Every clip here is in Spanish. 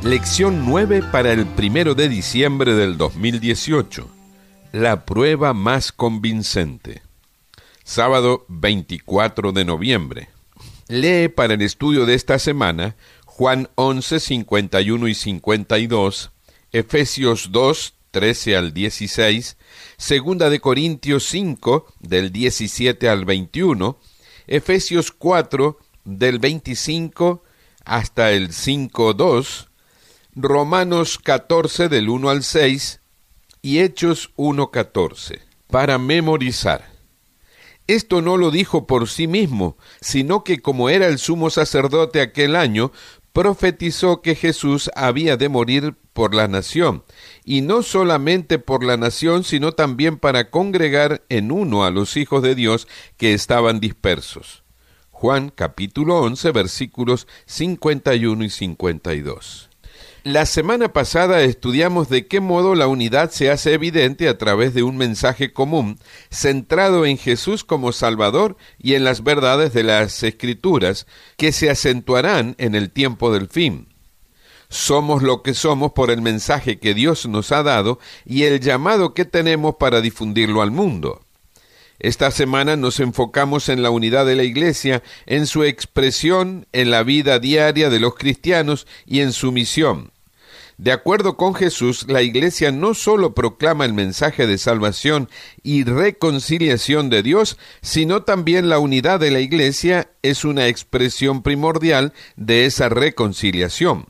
Lección 9 para el 1 de diciembre del 2018. La prueba más convincente. Sábado 24 de noviembre. Lee para el estudio de esta semana Juan 11, 51 y 52, Efesios 2, 13 al 16, Segunda de Corintios 5, del 17 al 21, Efesios 4, del 25 hasta el 5:2, Romanos 14, del 1 al 6, y Hechos 1:14, para memorizar. Esto no lo dijo por sí mismo, sino que como era el sumo sacerdote aquel año, profetizó que Jesús había de morir por la nación, y no solamente por la nación, sino también para congregar en uno a los hijos de Dios que estaban dispersos. Juan capítulo 11, versículos 51 y 52. La semana pasada estudiamos de qué modo la unidad se hace evidente a través de un mensaje común, centrado en Jesús como Salvador y en las verdades de las Escrituras, que se acentuarán en el tiempo del fin. Somos lo que somos por el mensaje que Dios nos ha dado y el llamado que tenemos para difundirlo al mundo. Esta semana nos enfocamos en la unidad de la Iglesia, en su expresión en la vida diaria de los cristianos y en su misión. De acuerdo con Jesús, la Iglesia no solo proclama el mensaje de salvación y reconciliación de Dios, sino también la unidad de la Iglesia es una expresión primordial de esa reconciliación.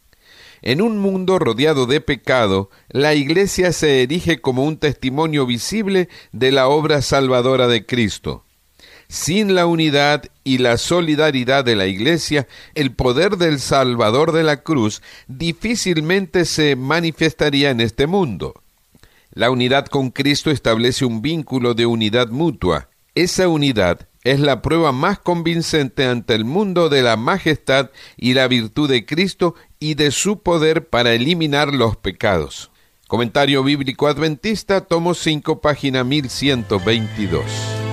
En un mundo rodeado de pecado, la Iglesia se erige como un testimonio visible de la obra salvadora de Cristo. Sin la unidad y la solidaridad de la Iglesia, el poder del Salvador de la cruz difícilmente se manifestaría en este mundo. La unidad con Cristo establece un vínculo de unidad mutua. Esa unidad es la prueba más convincente ante el mundo de la majestad y la virtud de Cristo y de su poder para eliminar los pecados. Comentario Bíblico Adventista, tomo 5, página 1122.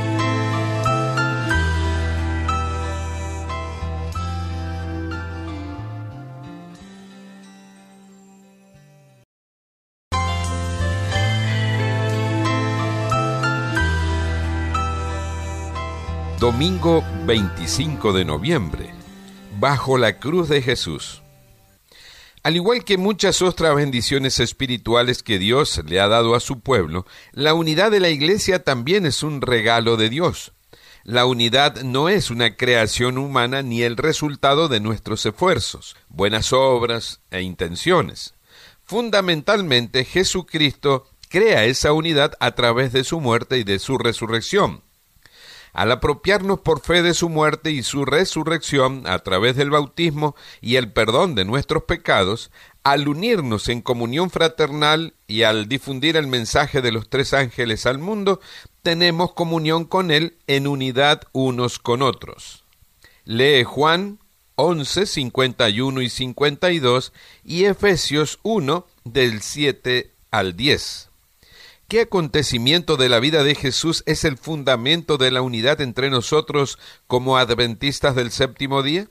Domingo 25 de noviembre. Bajo la cruz de Jesús. Al igual que muchas otras bendiciones espirituales que Dios le ha dado a su pueblo, la unidad de la Iglesia también es un regalo de Dios. La unidad no es una creación humana ni el resultado de nuestros esfuerzos, buenas obras e intenciones. Fundamentalmente, Jesucristo crea esa unidad a través de su muerte y de su resurrección. Al apropiarnos por fe de su muerte y su resurrección a través del bautismo y el perdón de nuestros pecados, al unirnos en comunión fraternal y al difundir el mensaje de los 3 ángeles al mundo, tenemos comunión con Él en unidad unos con otros. Lee Juan 11, 51 y 52 y Efesios 1, del 7 al 10. ¿Qué acontecimiento de la vida de Jesús es el fundamento de la unidad entre nosotros como adventistas del séptimo día?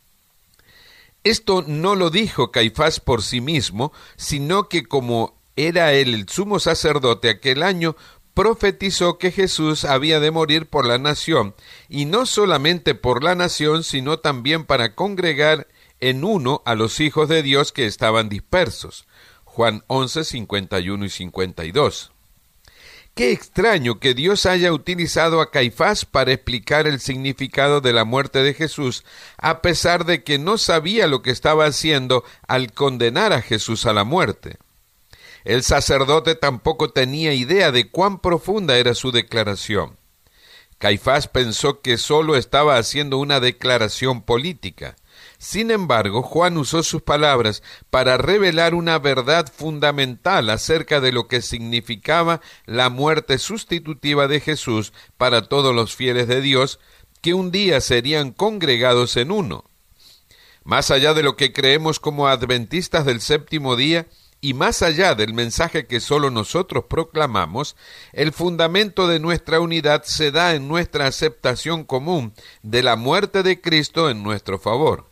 Esto no lo dijo Caifás por sí mismo, sino que como era él el sumo sacerdote aquel año, profetizó que Jesús había de morir por la nación, y no solamente por la nación, sino también para congregar en uno a los hijos de Dios que estaban dispersos. Juan 11, 51 y 52. Qué extraño que Dios haya utilizado a Caifás para explicar el significado de la muerte de Jesús, a pesar de que no sabía lo que estaba haciendo al condenar a Jesús a la muerte. El sacerdote tampoco tenía idea de cuán profunda era su declaración. Caifás pensó que solo estaba haciendo una declaración política. Sin embargo, Juan usó sus palabras para revelar una verdad fundamental acerca de lo que significaba la muerte sustitutiva de Jesús para todos los fieles de Dios, que un día serían congregados en uno. Más allá de lo que creemos como adventistas del séptimo día, y más allá del mensaje que solo nosotros proclamamos, el fundamento de nuestra unidad se da en nuestra aceptación común de la muerte de Cristo en nuestro favor.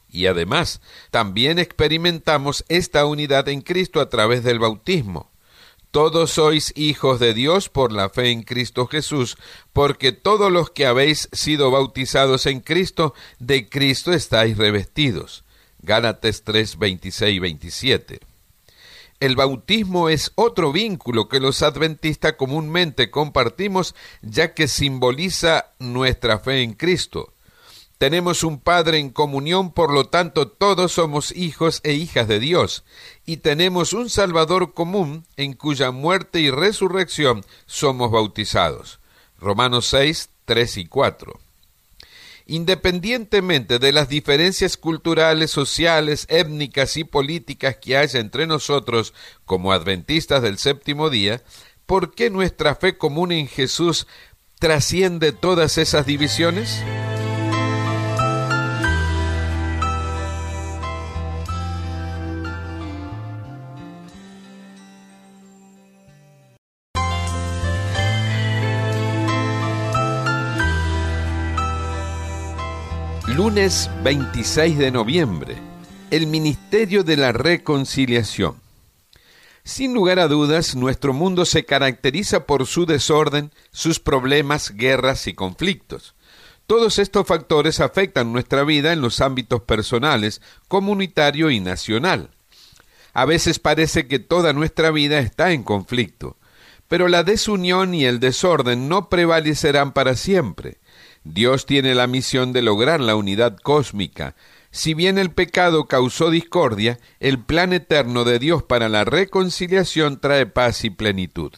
Y además, también experimentamos esta unidad en Cristo a través del bautismo. Todos sois hijos de Dios por la fe en Cristo Jesús, porque todos los que habéis sido bautizados en Cristo, de Cristo estáis revestidos. Gálatas 3, 26 y 27. El bautismo es otro vínculo que los adventistas comúnmente compartimos, ya que simboliza nuestra fe en Cristo. Tenemos un Padre en comunión, por lo tanto todos somos hijos e hijas de Dios, y tenemos un Salvador común en cuya muerte y resurrección somos bautizados. Romanos 6, 3 y 4. Independientemente de las diferencias culturales, sociales, étnicas y políticas que haya entre nosotros como adventistas del séptimo día, ¿por qué nuestra fe común en Jesús trasciende todas esas divisiones? Lunes 26 de noviembre, el Ministerio de la Reconciliación. Sin lugar a dudas, nuestro mundo se caracteriza por su desorden, sus problemas, guerras y conflictos. Todos estos factores afectan nuestra vida en los ámbitos personales, comunitario y nacional. A veces parece que toda nuestra vida está en conflicto, pero la desunión y el desorden no prevalecerán para siempre. Dios tiene la misión de lograr la unidad cósmica. Si bien el pecado causó discordia, el plan eterno de Dios para la reconciliación trae paz y plenitud.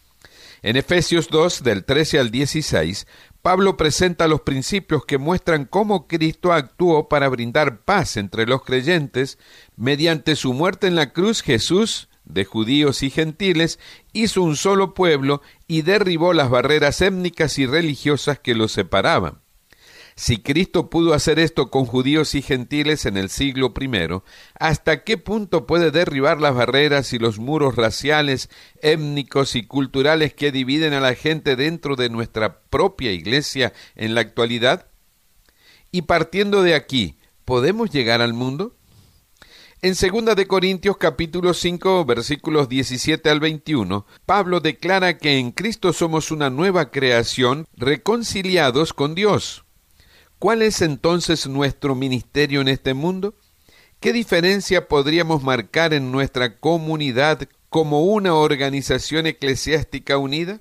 En Efesios 2, del 13 al 16, Pablo presenta los principios que muestran cómo Cristo actuó para brindar paz entre los creyentes. Mediante su muerte en la cruz, Jesús, de judíos y gentiles, hizo un solo pueblo y derribó las barreras étnicas y religiosas que los separaban. Si Cristo pudo hacer esto con judíos y gentiles en el siglo I, ¿hasta qué punto puede derribar las barreras y los muros raciales, étnicos y culturales que dividen a la gente dentro de nuestra propia iglesia en la actualidad? Y partiendo de aquí, ¿podemos llegar al mundo? En 2 de Corintios capítulo 5, versículos 17 al 21, Pablo declara que en Cristo somos una nueva creación, reconciliados con Dios. ¿Cuál es entonces nuestro ministerio en este mundo? ¿Qué diferencia podríamos marcar en nuestra comunidad como una organización eclesiástica unida?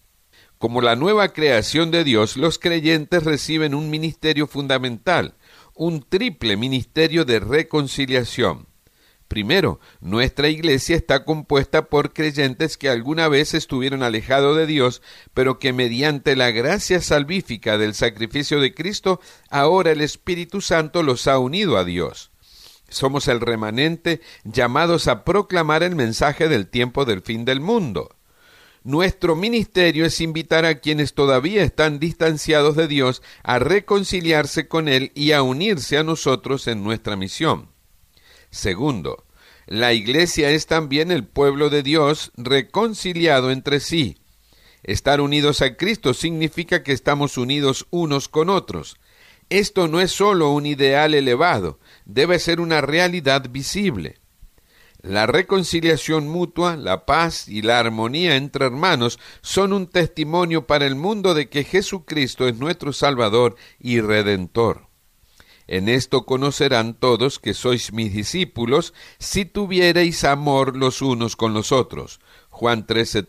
Como la nueva creación de Dios, los creyentes reciben un ministerio fundamental, un triple ministerio de reconciliación. Primero, nuestra iglesia está compuesta por creyentes que alguna vez estuvieron alejados de Dios, pero que mediante la gracia salvífica del sacrificio de Cristo, ahora el Espíritu Santo los ha unido a Dios. Somos el remanente llamados a proclamar el mensaje del tiempo del fin del mundo. Nuestro ministerio es invitar a quienes todavía están distanciados de Dios a reconciliarse con Él y a unirse a nosotros en nuestra misión. Segundo, la iglesia es también el pueblo de Dios reconciliado entre sí. Estar unidos a Cristo significa que estamos unidos unos con otros. Esto no es solo un ideal elevado, debe ser una realidad visible. La reconciliación mutua, la paz y la armonía entre hermanos son un testimonio para el mundo de que Jesucristo es nuestro Salvador y Redentor. En esto conocerán todos que sois mis discípulos, si tuviereis amor los unos con los otros. Juan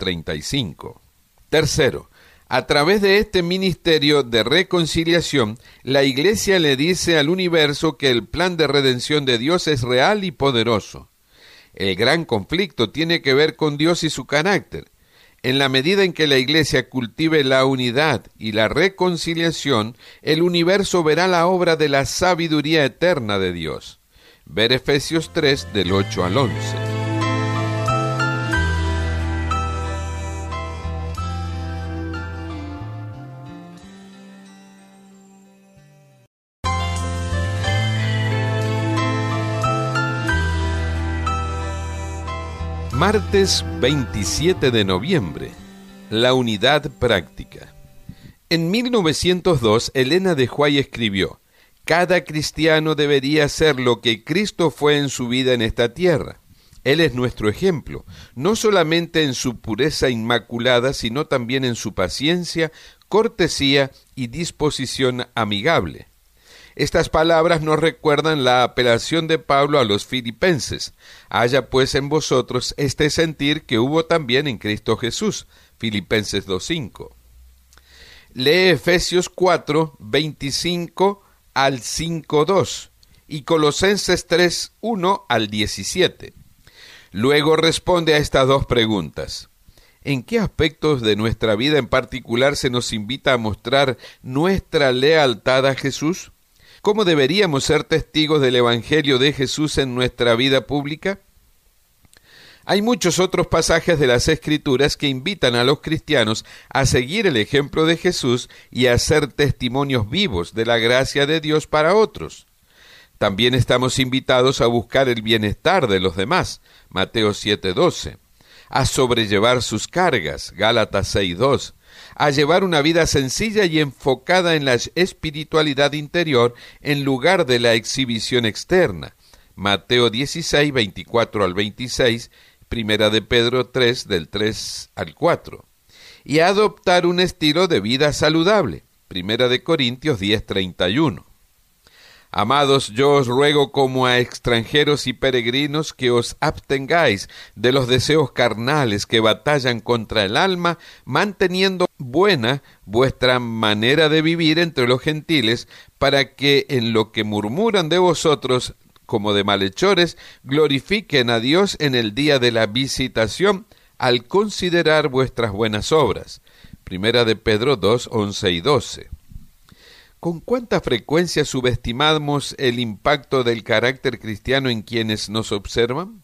13:35. Tercero, a través de este ministerio de reconciliación, la Iglesia le dice al universo que el plan de redención de Dios es real y poderoso. El gran conflicto tiene que ver con Dios y su carácter. En la medida en que la Iglesia cultive la unidad y la reconciliación, el universo verá la obra de la sabiduría eterna de Dios. Ver Efesios 3, del 8 al 11. Martes 27 de noviembre. La unidad práctica. En 1902, Elena de White escribió: Cada cristiano debería ser lo que Cristo fue en su vida en esta tierra. Él es nuestro ejemplo, no solamente en su pureza inmaculada, sino también en su paciencia, cortesía y disposición amigable. Estas palabras nos recuerdan la apelación de Pablo a los filipenses. Haya pues en vosotros este sentir que hubo también en Cristo Jesús. Filipenses 2:5. Lee Efesios 4, 25 al 5:2 y Colosenses 3, 1 al 17. Luego responde a estas dos preguntas. ¿En qué aspectos de nuestra vida en particular se nos invita a mostrar nuestra lealtad a Jesús? ¿Cómo deberíamos ser testigos del Evangelio de Jesús en nuestra vida pública? Hay muchos otros pasajes de las Escrituras que invitan a los cristianos a seguir el ejemplo de Jesús y a ser testimonios vivos de la gracia de Dios para otros. También estamos invitados a buscar el bienestar de los demás, Mateo 7:12, a sobrellevar sus cargas, Gálatas 6:2, a llevar una vida sencilla y enfocada en la espiritualidad interior en lugar de la exhibición externa, Mateo 16:24 al 26, Primera de Pedro 3, del 3 al 4, y a adoptar un estilo de vida saludable, Primera de Corintios 10:31. Amados, yo os ruego como a extranjeros y peregrinos que os abstengáis de los deseos carnales que batallan contra el alma, manteniendo buena vuestra manera de vivir entre los gentiles, para que en lo que murmuran de vosotros como de malhechores, glorifiquen a Dios en el día de la visitación, al considerar vuestras buenas obras. Primera de Pedro 2, 11 y 12. ¿Con cuánta frecuencia subestimamos el impacto del carácter cristiano en quienes nos observan?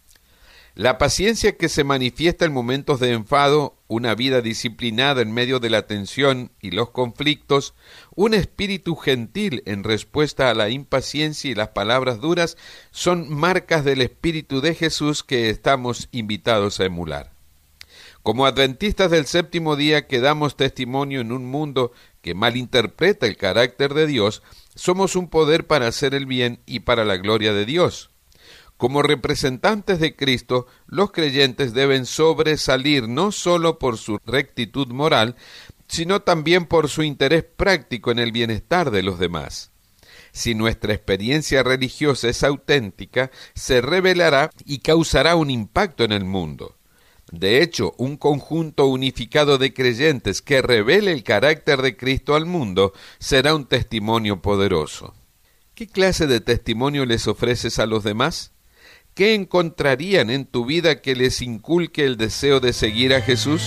La paciencia que se manifiesta en momentos de enfado, una vida disciplinada en medio de la tensión y los conflictos, un espíritu gentil en respuesta a la impaciencia y las palabras duras, son marcas del Espíritu de Jesús que estamos invitados a emular. Como adventistas del séptimo día que damos testimonio en un mundo que malinterpreta el carácter de Dios, somos un poder para hacer el bien y para la gloria de Dios. Como representantes de Cristo, los creyentes deben sobresalir no solo por su rectitud moral, sino también por su interés práctico en el bienestar de los demás. Si nuestra experiencia religiosa es auténtica, se revelará y causará un impacto en el mundo. De hecho, un conjunto unificado de creyentes que revele el carácter de Cristo al mundo será un testimonio poderoso. ¿Qué clase de testimonio les ofreces a los demás? ¿Qué encontrarían en tu vida que les inculque el deseo de seguir a Jesús?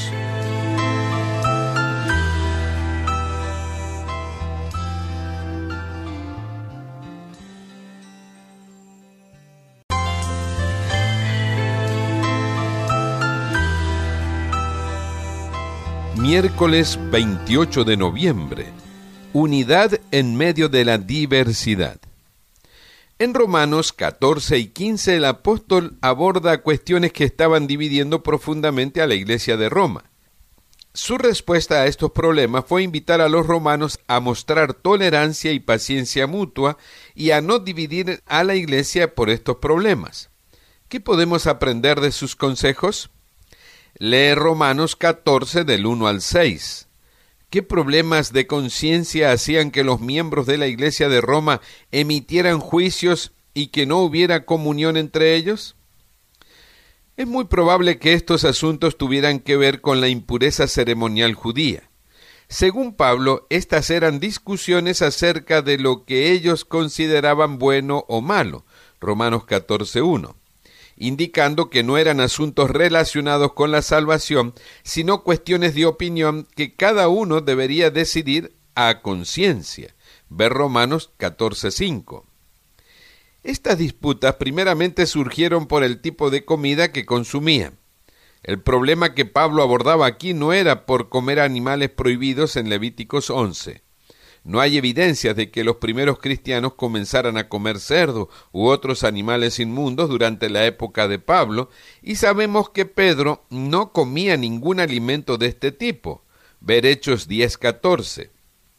Miércoles 28 de noviembre. Unidad en medio de la diversidad. En Romanos 14 y 15 el apóstol aborda cuestiones que estaban dividiendo profundamente a la iglesia de Roma. Su respuesta a estos problemas fue invitar a los romanos a mostrar tolerancia y paciencia mutua y a no dividir a la iglesia por estos problemas. ¿Qué podemos aprender de sus consejos? Lee Romanos 14 del 1 al 6. ¿Qué problemas de conciencia hacían que los miembros de la Iglesia de Roma emitieran juicios y que no hubiera comunión entre ellos? Es muy probable que estos asuntos tuvieran que ver con la impureza ceremonial judía. Según Pablo, estas eran discusiones acerca de lo que ellos consideraban bueno o malo, Romanos 14:1. Indicando que no eran asuntos relacionados con la salvación, sino cuestiones de opinión que cada uno debería decidir a conciencia. Ver Romanos 14:5. Estas disputas primeramente surgieron por el tipo de comida que consumían. El problema que Pablo abordaba aquí no era por comer animales prohibidos en Levíticos 11. No hay evidencias de que los primeros cristianos comenzaran a comer cerdo u otros animales inmundos durante la época de Pablo, y sabemos que Pedro no comía ningún alimento de este tipo. Ver Hechos 10:14.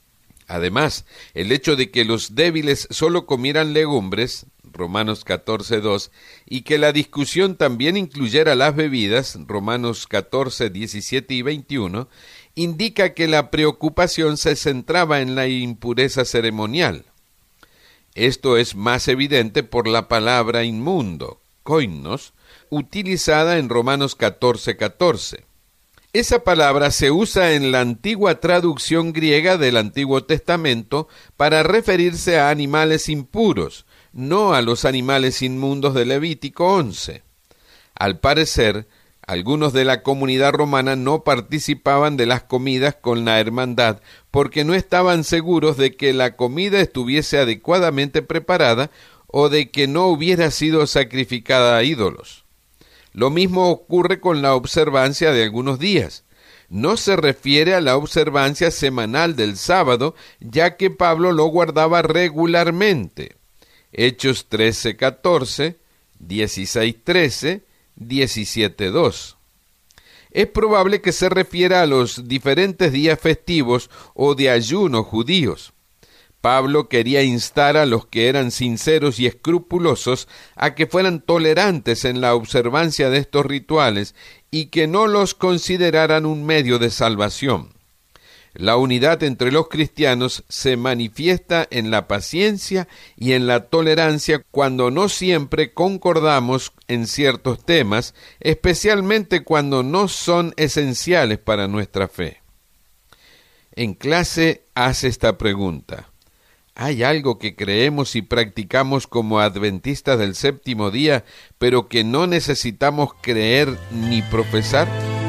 Además, el hecho de que los débiles solo comieran legumbres, Romanos 14:2, y que la discusión también incluyera las bebidas, Romanos 14, 17 y 21, indica que la preocupación se centraba en la impureza ceremonial. Esto es más evidente por la palabra inmundo, koinos, utilizada en Romanos 14:14. Esa palabra se usa en la antigua traducción griega del Antiguo Testamento para referirse a animales impuros, no a los animales inmundos de Levítico 11. Al parecer, algunos de la comunidad romana no participaban de las comidas con la hermandad porque no estaban seguros de que la comida estuviese adecuadamente preparada o de que no hubiera sido sacrificada a ídolos. Lo mismo ocurre con la observancia de algunos días. No se refiere a la observancia semanal del sábado, ya que Pablo lo guardaba regularmente. Hechos 13:14, 16:13, 17:2. Es probable que se refiera a los diferentes días festivos o de ayuno judíos. Pablo quería instar a los que eran sinceros y escrupulosos a que fueran tolerantes en la observancia de estos rituales y que no los consideraran un medio de salvación. La unidad entre los cristianos se manifiesta en la paciencia y en la tolerancia cuando no siempre concordamos en ciertos temas, especialmente cuando no son esenciales para nuestra fe. En clase, haz esta pregunta. ¿Hay algo que creemos y practicamos como adventistas del séptimo día, pero que no necesitamos creer ni profesar?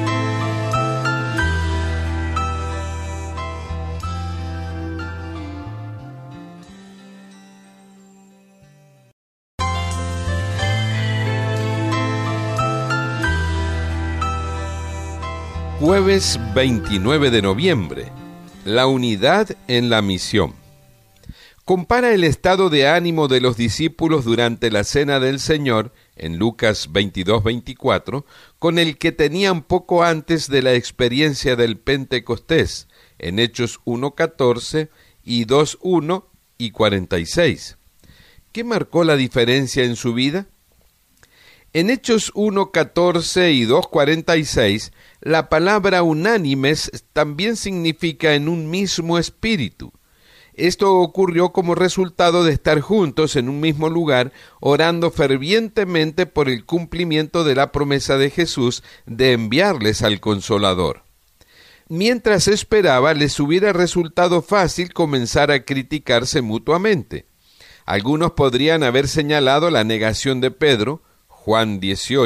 Jueves 29 de noviembre. La unidad en la misión. Compara el estado de ánimo de los discípulos durante la Cena del Señor, en Lucas 22:24, con el que tenían poco antes de la experiencia del Pentecostés, en Hechos 1:14 y 2:1 y 46. ¿Qué marcó la diferencia en su vida? En Hechos 1:14 y 2:46, la palabra unánimes también significa en un mismo espíritu. Esto ocurrió como resultado de estar juntos en un mismo lugar, orando fervientemente por el cumplimiento de la promesa de Jesús de enviarles al Consolador. Mientras esperaba, les hubiera resultado fácil comenzar a criticarse mutuamente. Algunos podrían haber señalado la negación de Pedro, Juan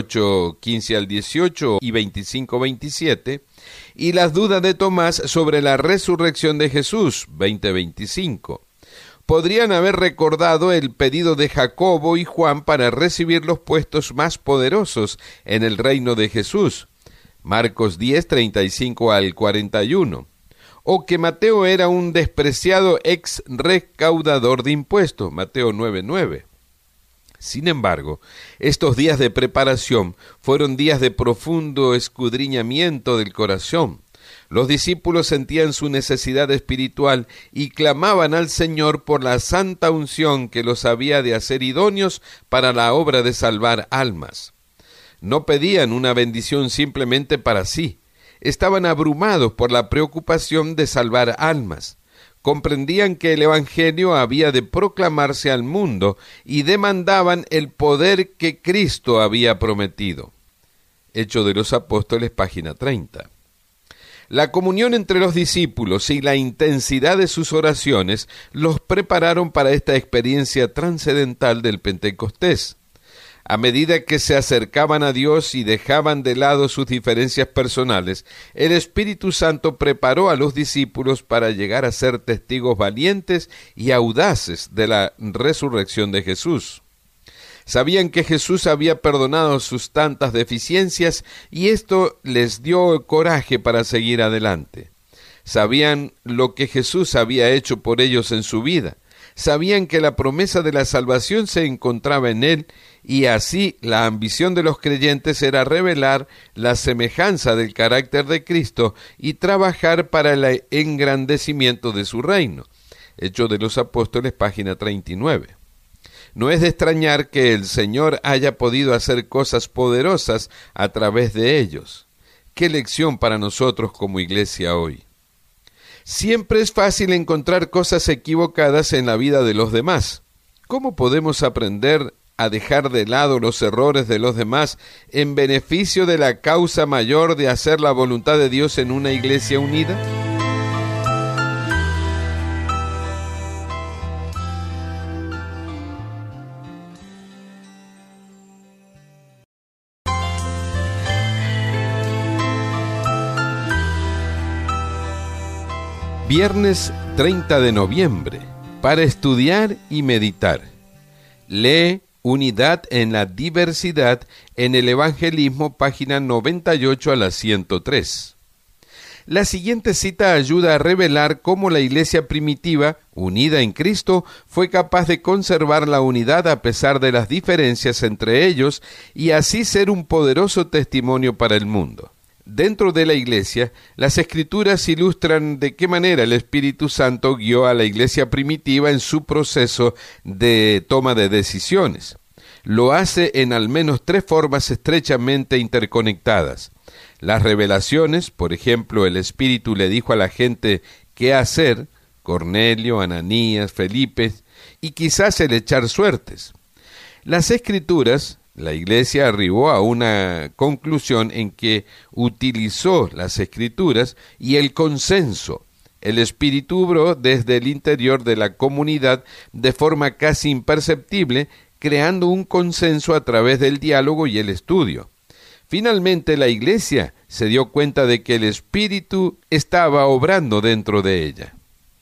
18:15 al 18 y 25-27, y las dudas de Tomás sobre la resurrección de Jesús, 20-25. Podrían haber recordado el pedido de Jacobo y Juan para recibir los puestos más poderosos en el reino de Jesús, Marcos 10:35 al 41, o que Mateo era un despreciado ex recaudador de impuestos, Mateo 9:9. Sin embargo, estos días de preparación fueron días de profundo escudriñamiento del corazón. Los discípulos sentían su necesidad espiritual y clamaban al Señor por la santa unción que los había de hacer idóneos para la obra de salvar almas. No pedían una bendición simplemente para sí. Estaban abrumados por la preocupación de salvar almas. Comprendían que el Evangelio había de proclamarse al mundo y demandaban el poder que Cristo había prometido. Hechos de los Apóstoles, página 30. La comunión entre los discípulos y la intensidad de sus oraciones los prepararon para esta experiencia trascendental del Pentecostés. A medida que se acercaban a Dios y dejaban de lado sus diferencias personales, el Espíritu Santo preparó a los discípulos para llegar a ser testigos valientes y audaces de la resurrección de Jesús. Sabían que Jesús había perdonado sus tantas deficiencias y esto les dio coraje para seguir adelante. Sabían lo que Jesús había hecho por ellos en su vida. Sabían que la promesa de la salvación se encontraba en Él, y así la ambición de los creyentes era revelar la semejanza del carácter de Cristo y trabajar para el engrandecimiento de su reino. Hechos de los Apóstoles, página 39. No es de extrañar que el Señor haya podido hacer cosas poderosas a través de ellos. ¡Qué lección para nosotros como iglesia hoy! Siempre es fácil encontrar cosas equivocadas en la vida de los demás. ¿Cómo podemos aprender a dejar de lado los errores de los demás en beneficio de la causa mayor de hacer la voluntad de Dios en una iglesia unida? Viernes 30 de noviembre, para estudiar y meditar. Lee Unidad en la Diversidad en el Evangelismo, página 98 a la 103. La siguiente cita ayuda a revelar cómo la iglesia primitiva, unida en Cristo, fue capaz de conservar la unidad a pesar de las diferencias entre ellos y así ser un poderoso testimonio para el mundo. Dentro de la iglesia, las Escrituras ilustran de qué manera el Espíritu Santo guió a la iglesia primitiva en su proceso de toma de decisiones. Lo hace en al menos 3 formas estrechamente interconectadas. Las revelaciones, por ejemplo, el Espíritu le dijo a la gente qué hacer, Cornelio, Ananías, Felipe, y quizás el echar suertes. Las Escrituras, la iglesia arribó a una conclusión en que utilizó las Escrituras y el consenso. El Espíritu obró desde el interior de la comunidad de forma casi imperceptible, creando un consenso a través del diálogo y el estudio. Finalmente, la iglesia se dio cuenta de que el Espíritu estaba obrando dentro de ella.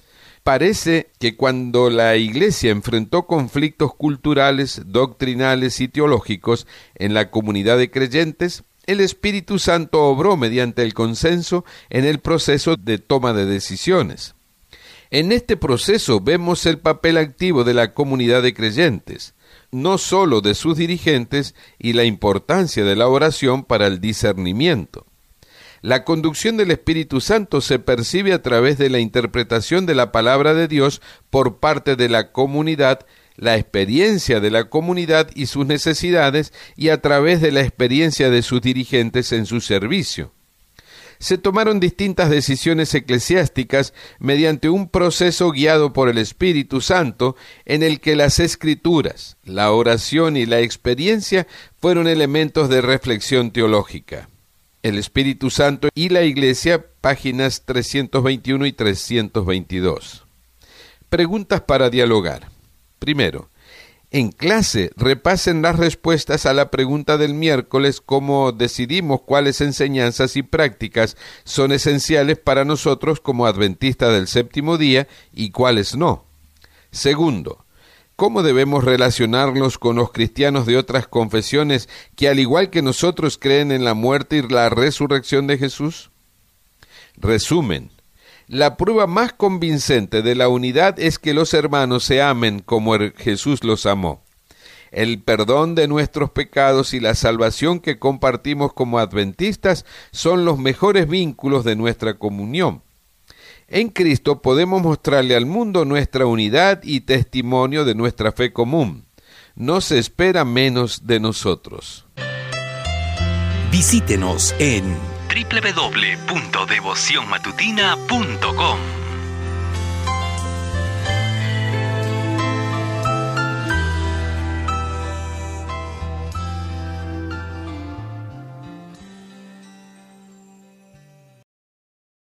Parece que cuando la iglesia enfrentó conflictos culturales, doctrinales y teológicos en la comunidad de creyentes, el Espíritu Santo obró mediante el consenso en el proceso de toma de decisiones. En este proceso vemos el papel activo de la comunidad de creyentes, no solo de sus dirigentes, y la importancia de la oración para el discernimiento. La conducción del Espíritu Santo se percibe a través de la interpretación de la palabra de Dios por parte de la comunidad, la experiencia de la comunidad y sus necesidades, y a través de la experiencia de sus dirigentes en su servicio. Se tomaron distintas decisiones eclesiásticas mediante un proceso guiado por el Espíritu Santo en el que las Escrituras, la oración y la experiencia fueron elementos de reflexión teológica. El Espíritu Santo y la Iglesia, páginas 321 y 322. Preguntas para dialogar. Primero, en clase repasen las respuestas a la pregunta del miércoles: ¿cómo decidimos cuáles enseñanzas y prácticas son esenciales para nosotros como adventistas del séptimo día y cuáles no? Segundo, ¿cómo debemos relacionarnos con los cristianos de otras confesiones que, al igual que nosotros, creen en la muerte y la resurrección de Jesús? Resumen: la prueba más convincente de la unidad es que los hermanos se amen como Jesús los amó. El perdón de nuestros pecados y la salvación que compartimos como adventistas son los mejores vínculos de nuestra comunión. En Cristo podemos mostrarle al mundo nuestra unidad y testimonio de nuestra fe común. No se espera menos de nosotros. Visítenos en www.devocionmatutina.com.